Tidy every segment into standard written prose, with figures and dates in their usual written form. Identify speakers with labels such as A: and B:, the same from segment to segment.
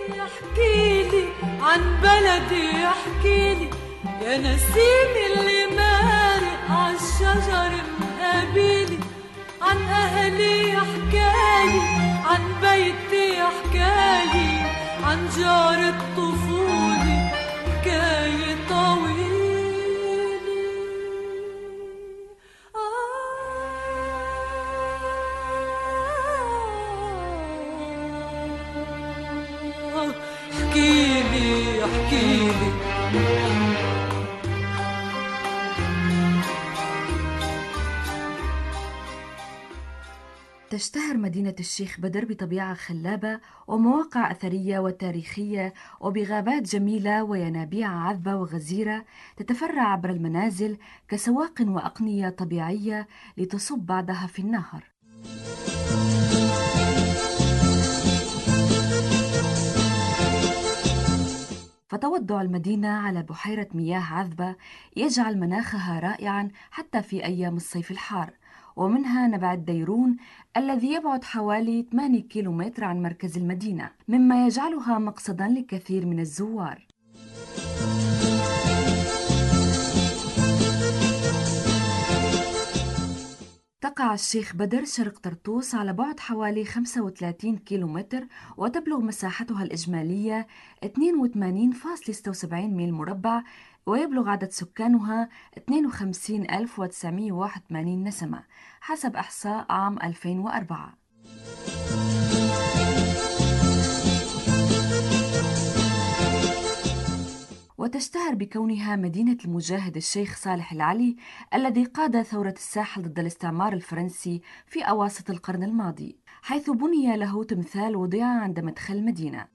A: احكيلي عن بلدي، احكيلي يا نسيم اللي مارق عالشجر مقابلي، عن أهلي حكالي، عن بيتي حكالي، عن جار الطفولة حكاية طويلة. احكيلي احكيلي.
B: تشتهر مدينة الشيخ بدر بطبيعة خلابة ومواقع أثرية وتاريخية وبغابات جميلة وينابيع عذبة وغزيرة تتفرع عبر المنازل كسواق وأقنية طبيعية لتصب بعدها في النهر. فتوضع المدينة على بحيرة مياه عذبة يجعل مناخها رائعا حتى في أيام الصيف الحار. ومنها نبع الديرون الذي يبعد حوالي 8 كيلومتر عن مركز المدينة، مما يجعلها مقصدا لكثير من الزوار. تقع الشيخ بدر شرق طرطوس على بعد حوالي 35 كيلومتر، وتبلغ مساحتها الإجمالية 82.76 ميل مربع، ويبلغ عدد سكانها 52,981 نسمة حسب إحصاء عام 2004. وتشتهر بكونها مدينة المجاهد الشيخ صالح العلي الذي قاد ثورة الساحل ضد الاستعمار الفرنسي في أواسط القرن الماضي، حيث بني له تمثال وضع عند مدخل المدينة.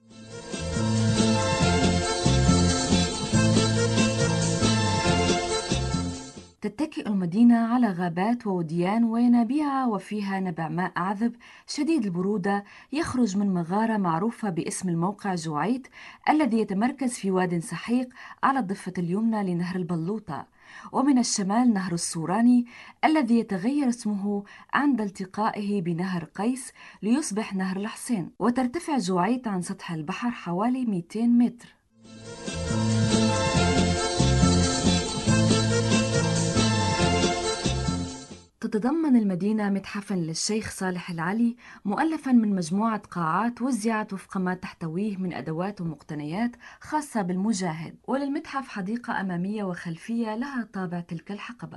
B: تتكئ المدينة على غابات ووديان وينابيع، وفيها نبع ماء عذب شديد البرودة يخرج من مغارة معروفة باسم الموقع جوعيت، الذي يتمركز في واد سحيق على الضفة اليمنى لنهر البلوطة. ومن الشمال نهر الصوراني الذي يتغير اسمه عند التقائه بنهر قيس ليصبح نهر الحصين. وترتفع جوعيت عن سطح البحر حوالي 200 متر. تتضمن المدينة متحفاً للشيخ صالح العلي مؤلفاً من مجموعة قاعات وزعت وفق ما تحتويه من أدوات ومقتنيات خاصة بالمجاهد. وللمتحف حديقة أمامية وخلفية لها طابع تلك الحقبة.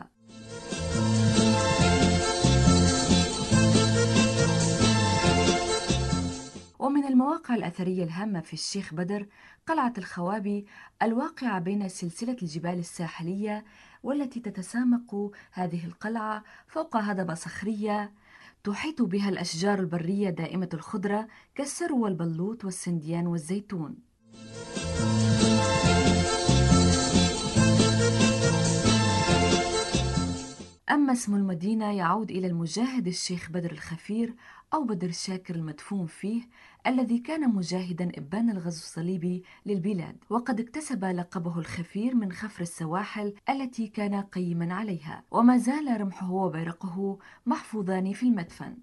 B: ومن المواقع الأثرية الهامة في الشيخ بدر قلعة الخوابي الواقعة بين سلسلة الجبال الساحلية، والتي تتسامق هذه القلعة فوق هضبة صخرية تحيط بها الأشجار البرية دائمة الخضرة كالسرو والبلوط والسنديان والزيتون. أما اسم المدينة يعود إلى المجاهد الشيخ بدر الخفير أو بدر شاكر المدفون فيه، الذي كان مجاهدا إبان الغزو الصليبي للبلاد، وقد اكتسب لقبه الخفير من خفر السواحل التي كان قيما عليها، وما زال رمحه وبيرقه محفوظان في المدفن.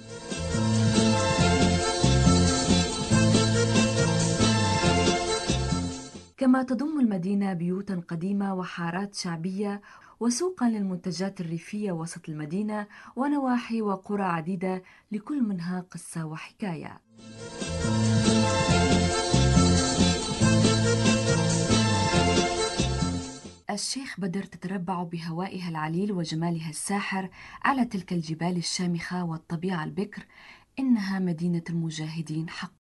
B: كما تضم المدينة بيوتا قديمة وحارات شعبية وسوقا للمنتجات الريفية وسط المدينة، ونواحي وقرى عديدة لكل منها قصة وحكاية. الشيخ بدر تتربع بهوائها العليل وجمالها الساحر على تلك الجبال الشامخة والطبيعة البكر. إنها مدينة المجاهدين حق.